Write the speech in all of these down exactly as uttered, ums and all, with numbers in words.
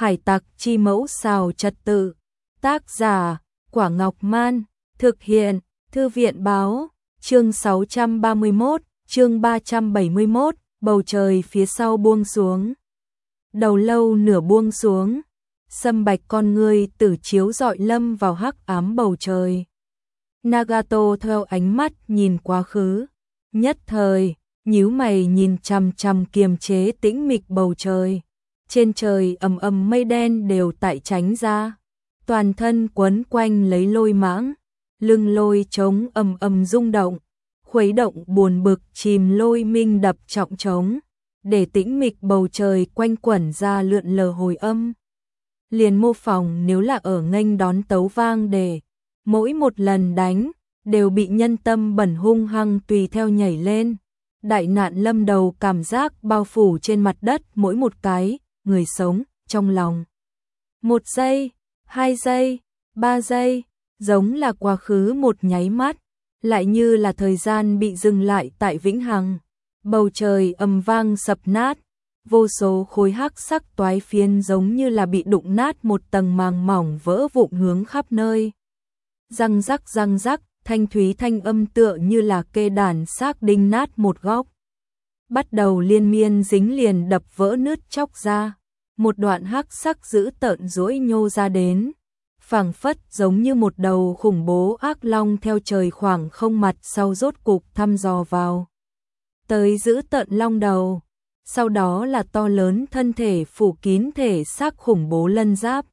Hải tặc chi mẫu xào trật tự. Tác giả, Quả Ngọc Man. Thực hiện, Thư viện báo. Chương sáu trăm ba mươi mốt, chương ba trăm bảy mươi mốt, bầu trời phía sau buông xuống. Đầu lâu nửa buông xuống, sâm bạch con ngươi tử chiếu rọi lâm vào hắc ám bầu trời. Nagato theo ánh mắt nhìn quá khứ, nhất thời, nhíu mày nhìn chằm chằm kiềm chế tĩnh mịch bầu trời. Trên trời ầm ầm mây đen đều tại tránh ra, toàn thân quấn quanh lấy lôi mãng, lưng lôi trống ầm ầm rung động, khuấy động buồn bực chìm lôi minh đập trọng trống, để tĩnh mịch bầu trời quanh quẩn ra lượn lờ hồi âm. Liền mô phỏng nếu là ở nghênh đón tấu vang để, mỗi một lần đánh, đều bị nhân tâm bẩn hung hăng tùy theo nhảy lên. Đại nạn lâm đầu cảm giác bao phủ trên mặt đất mỗi một cái, người sống, trong lòng. Một giây, hai giây, ba giây, giống là quá khứ một nháy mắt, lại như là thời gian bị dừng lại tại vĩnh hằng. Bầu trời ầm vang sập nát, vô số khối hắc sắc toái phiến giống như là bị đụng nát một tầng màng mỏng vỡ vụn hướng khắp nơi. Răng rắc răng rắc, thanh thúy thanh âm tựa như là kê đàn xác đinh nát một góc. Bắt đầu liên miên dính liền đập vỡ nứt chóc ra, một đoạn hắc sắc dữ tợn rỗi nhô ra đến, phảng phất giống như một đầu khủng bố ác long theo trời khoảng không mặt sau rốt cục thăm dò vào. Tới giữ tận long đầu, sau đó là to lớn thân thể phủ kín thể xác khủng bố lân giáp.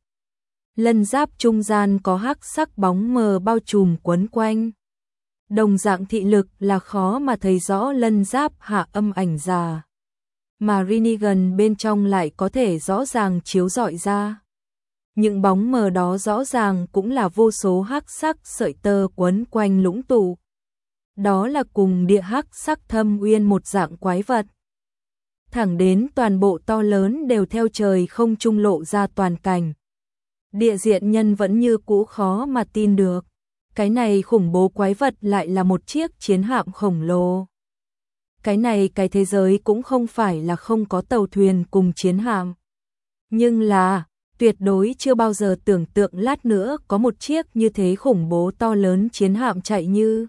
Lân giáp trung gian có hắc sắc bóng mờ bao trùm quấn quanh. Đồng dạng thị lực là khó mà thấy rõ lân giáp hạ âm ảnh già, mà Rinnegan bên trong lại có thể rõ ràng chiếu rọi ra. Những bóng mờ đó rõ ràng cũng là vô số hắc sắc sợi tơ quấn quanh lũng tụ. Đó là cùng địa hắc sắc thâm uyên một dạng quái vật. Thẳng đến toàn bộ to lớn đều theo trời không trung lộ ra toàn cảnh. Địa diện nhân vẫn như cũ khó mà tin được. Cái này khủng bố quái vật lại là một chiếc chiến hạm khổng lồ. Cái này cái thế giới cũng không phải là không có tàu thuyền cùng chiến hạm. Nhưng là, tuyệt đối chưa bao giờ tưởng tượng lát nữa có một chiếc như thế khủng bố to lớn chiến hạm chạy như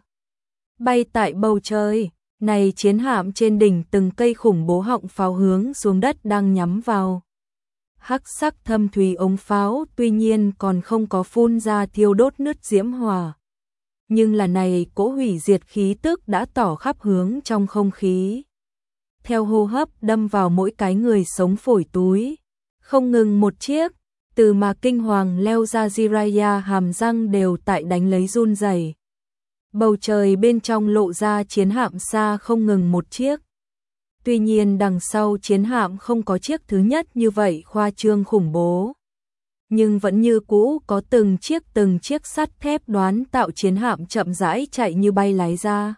bay tại bầu trời. Này chiến hạm trên đỉnh từng cây khủng bố họng pháo hướng xuống đất đang nhắm vào. Hắc sắc thâm thúy ống pháo tuy nhiên còn không có phun ra thiêu đốt nứt diễm hỏa. Nhưng là này cỗ hủy diệt khí tức đã tỏ khắp hướng trong không khí. Theo hô hấp đâm vào mỗi cái người sống phổi túi. Không ngừng một chiếc, từ mà kinh hoàng leo ra Jiraiya hàm răng đều tại đánh lấy run rẩy. Bầu trời bên trong lộ ra chiến hạm xa không ngừng một chiếc. Tuy nhiên đằng sau chiến hạm không có chiếc thứ nhất như vậy khoa trương khủng bố. Nhưng vẫn như cũ có từng chiếc từng chiếc sắt thép đoán tạo chiến hạm chậm rãi chạy như bay lái ra.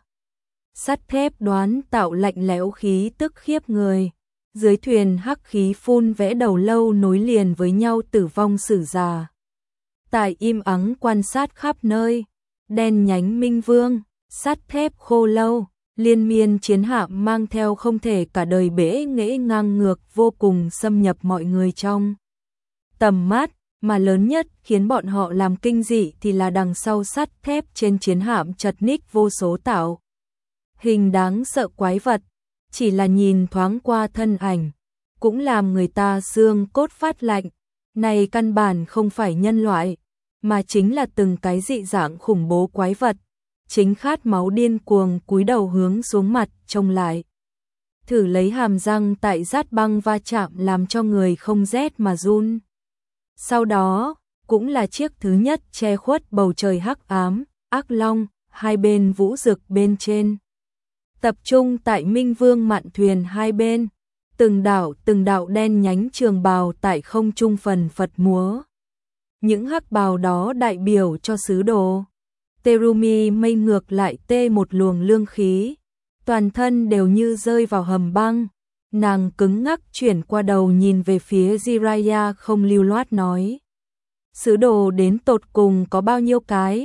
Sắt thép đoán tạo lạnh lẽo khí tức khiếp người. Dưới thuyền hắc khí phun vẽ đầu lâu nối liền với nhau tử vong sử già. Tại im ắng quan sát khắp nơi. Đen nhánh minh vương, sắt thép khô lâu, liên miên chiến hạm mang theo không thể cả đời bể nghễ ngang ngược vô cùng xâm nhập mọi người trong tầm mắt, mà lớn nhất khiến bọn họ làm kinh dị thì là đằng sau sắt thép trên chiến hạm chật ních vô số tạo hình đáng sợ quái vật, chỉ là nhìn thoáng qua thân ảnh, cũng làm người ta xương cốt phát lạnh. Này căn bản không phải nhân loại, mà chính là từng cái dị dạng khủng bố quái vật, chính khát máu điên cuồng cúi đầu hướng xuống mặt trông lại. Thử lấy hàm răng tại rát băng va chạm làm cho người không rét mà run. Sau đó, cũng là chiếc thứ nhất che khuất bầu trời hắc ám, ác long, hai bên vũ rực bên trên. Tập trung tại Minh Vương mạn thuyền hai bên, từng đạo từng đạo đen nhánh trường bào tại không trung phần phật múa. Những hắc bào đó đại biểu cho sứ đồ. Terumi mây ngược lại tê một luồng lương khí, toàn thân đều như rơi vào hầm băng. Nàng cứng ngắc chuyển qua đầu nhìn về phía Jiraiya không lưu loát nói. Sứ đồ đến tột cùng có bao nhiêu cái?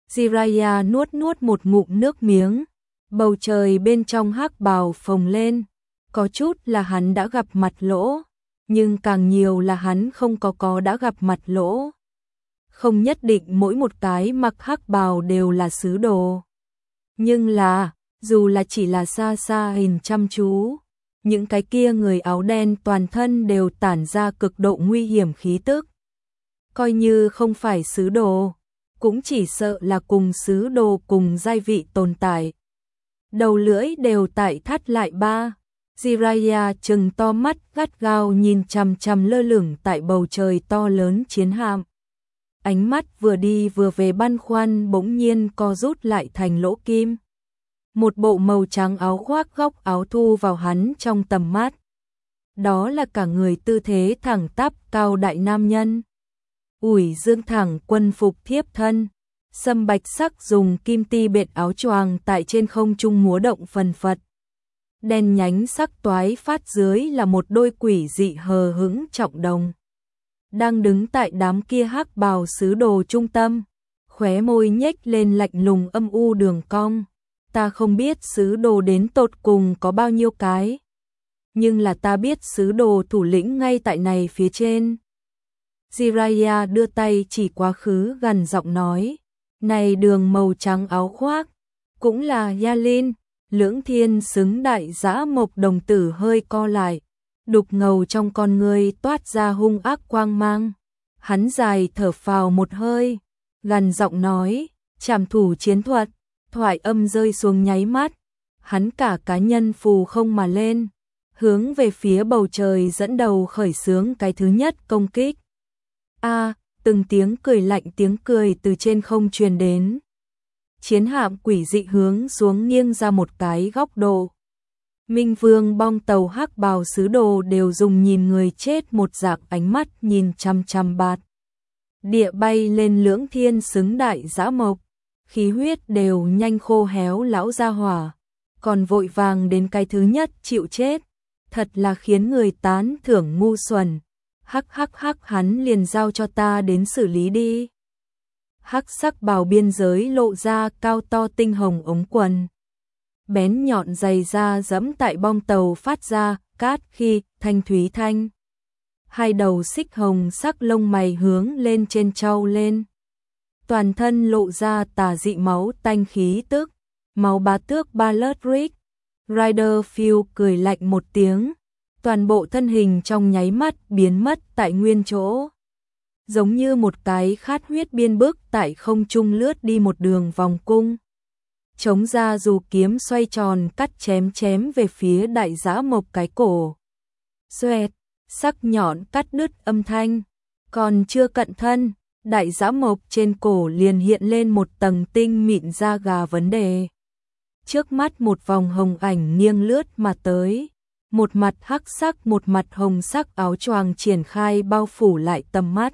Jiraiya nuốt nuốt một ngụm nước miếng, bầu trời bên trong hắc bào phồng lên. Có chút là hắn đã gặp mặt lỗ, nhưng càng nhiều là hắn không có có đã gặp mặt lỗ. Không nhất định mỗi một cái mặc hắc bào đều là sứ đồ. Nhưng là, dù là chỉ là xa xa hình chăm chú, những cái kia người áo đen toàn thân đều tản ra cực độ nguy hiểm khí tức. Coi như không phải sứ đồ, cũng chỉ sợ là cùng sứ đồ cùng giai vị tồn tại. Đầu lưỡi đều tại thắt lại ba. Jiraiya trừng to mắt gắt gao nhìn chằm chằm lơ lửng tại bầu trời to lớn chiến hạm. Ánh mắt vừa đi vừa về băn khoăn bỗng nhiên co rút lại thành lỗ kim. Một bộ màu trắng áo khoác góc áo thu vào hắn trong tầm mắt. Đó là cả người tư thế thẳng tắp cao đại nam nhân. Ủi dương thẳng quân phục thiếp thân. Sâm bạch sắc dùng kim ti bệt áo choàng tại trên không trung múa động phần phật. Đen nhánh sắc toái phát dưới là một đôi quỷ dị hờ hững trọng đồng. Đang đứng tại đám kia hắc bào sứ đồ trung tâm, khóe môi nhếch lên lạnh lùng âm u đường cong. Ta không biết sứ đồ đến tột cùng có bao nhiêu cái, nhưng là ta biết sứ đồ thủ lĩnh ngay tại này phía trên. Jiraiya đưa tay chỉ quá khứ gần giọng nói, này đường màu trắng áo khoác, cũng là Yalin. Lưỡng thiên xứng đại dã mộc đồng tử hơi co lại, đục ngầu trong con người toát ra hung ác quang mang. Hắn dài thở phào một hơi, gần giọng nói, trảm thủ chiến thuật, thoại âm rơi xuống nháy mắt. Hắn cả cá nhân phù không mà lên, hướng về phía bầu trời dẫn đầu khởi xướng cái thứ nhất công kích. A, từng tiếng cười lạnh tiếng cười từ trên không truyền đến. Chiến hạm quỷ dị hướng xuống nghiêng ra một cái góc độ. Minh Vương bong tàu hắc bào sứ đồ đều dùng nhìn người chết một dạng ánh mắt nhìn chăm chăm bạt. Địa bay lên lưỡng thiên xứng đại dã mộc, khí huyết đều nhanh khô héo lão ra hỏa, còn vội vàng đến cái thứ nhất chịu chết, thật là khiến người tán thưởng ngu xuẩn. Hắc hắc hắc hắn liền giao cho ta đến xử lý đi. Hắc sắc bào biên giới lộ ra cao to tinh hồng ống quần. Bén nhọn dày da dẫm tại bong tàu phát ra, cát khi, thanh thúy thanh. Hai đầu xích hồng sắc lông mày hướng lên trên trâu lên. Toàn thân lộ ra tà dị máu tanh khí tức, máu bá tước Ballard Rick. Rider Phil cười lạnh một tiếng, toàn bộ thân hình trong nháy mắt biến mất tại nguyên chỗ. Giống như một cái khát huyết biên bức tại không trung lướt đi một đường vòng cung. Chống ra dù kiếm xoay tròn cắt chém chém về phía đại dã mộc cái cổ. Xoẹt, sắc nhọn cắt đứt âm thanh. Còn chưa cận thân, đại dã mộc trên cổ liền hiện lên một tầng tinh mịn da gà vấn đề. Trước mắt một vòng hồng ảnh nghiêng lướt mà tới. Một mặt hắc sắc một mặt hồng sắc áo choàng triển khai bao phủ lại tầm mắt.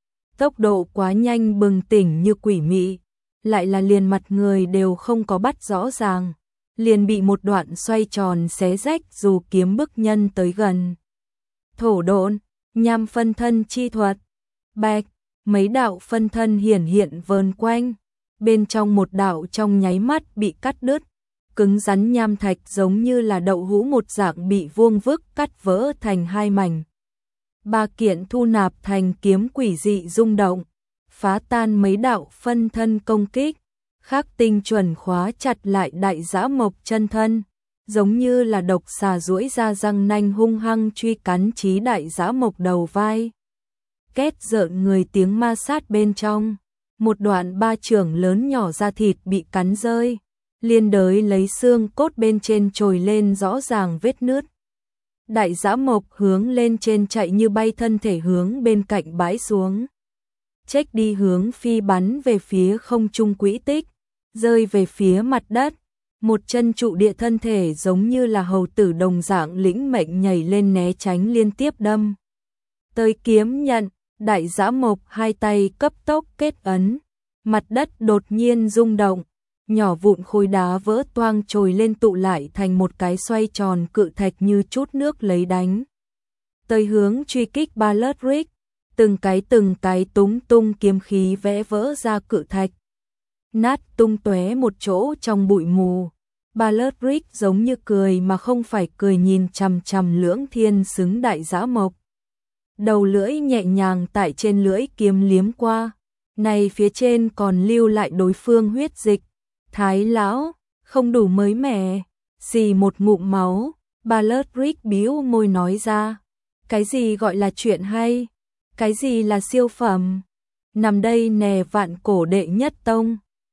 Tốc độ quá nhanh bừng tỉnh như quỷ mị, lại là liền mặt người đều không có bắt rõ ràng, liền bị một đoạn xoay tròn xé rách dù kiếm bức nhân tới gần. Thổ độn, nham phân thân chi thuật, bạch, mấy đạo phân thân hiển hiện vờn quanh, bên trong một đạo trong nháy mắt bị cắt đứt, cứng rắn nham thạch giống như là đậu hũ một dạng bị vuông vức cắt vỡ thành hai mảnh. Ba kiện thu nạp thành kiếm quỷ dị rung động, phá tan mấy đạo phân thân công kích, khắc tinh chuẩn khóa chặt lại đại dã mộc chân thân, giống như là độc xà duỗi ra răng nanh hung hăng truy cắn chí đại dã mộc đầu vai. Két rợn người tiếng ma sát bên trong, một đoạn ba trưởng lớn nhỏ da thịt bị cắn rơi, liên đới lấy xương cốt bên trên trồi lên rõ ràng vết nứt. Đại dã mộc hướng lên trên chạy như bay thân thể hướng bên cạnh bãi xuống. Trách đi hướng phi bắn về phía không trung quỹ tích, rơi về phía mặt đất. Một chân trụ địa thân thể giống như là hầu tử đồng dạng lĩnh mệnh nhảy lên né tránh liên tiếp đâm. Tới kiếm nhận, đại dã mộc hai tay cấp tốc kết ấn. Mặt đất đột nhiên rung động. Nhỏ vụn khối đá vỡ toang trồi lên tụ lại thành một cái xoay tròn cự thạch như chút nước lấy đánh. Tới hướng truy kích Ballard Rick, từng cái từng cái túng tung kiếm khí vẽ vỡ ra cự thạch. Nát tung tóe một chỗ trong bụi mù. Ballard Rick giống như cười mà không phải cười nhìn chằm chằm lưỡng thiên xứng đại dã mộc. đầu lưỡi nhẹ nhàng tại trên lưỡi kiếm liếm qua. Này phía trên còn lưu lại đối phương huyết dịch. Thái lão, không đủ mới mẻ. Xì một ngụm máu, Baldric bĩu môi nói ra. Cái gì gọi là chuyện hay? Cái gì là siêu phẩm? Nằm đây nè vạn cổ đệ nhất tông.